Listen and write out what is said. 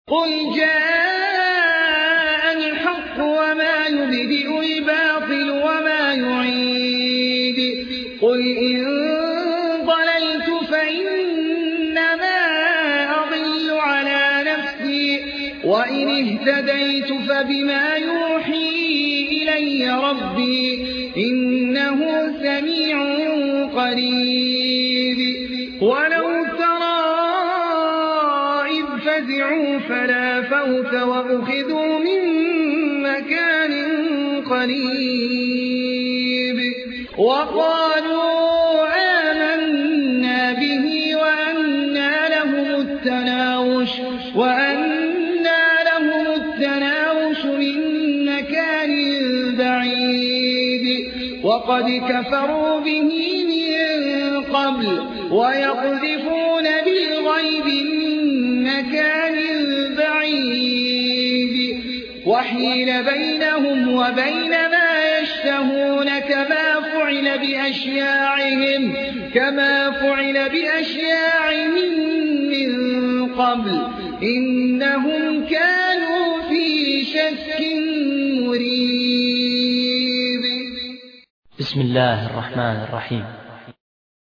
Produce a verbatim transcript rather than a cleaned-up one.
قل جاء الحق وما يبدئ الباطل وما يعيد قل إن ضللت فإنما أضل على نفسي وإن اهتديت فبما يوحي إلي ربي إنه سميع قريب ولو ترى إذ فزعوا فلا فوت وأخذوا من مكان قريب وقالوا آمنا به وأنى لهم التناوش وأنى لهم التناوش من مكان بعيد وقد كفروا به من قبل ويقذفون بالغيب من مكان بعيد وحيل بينهم وبين ما يشتهون كما فعل بأشياعهم كما فعل بأشياعهم من قبل إنهم كانوا في شك مريب. بسم الله الرحمن الرحيم.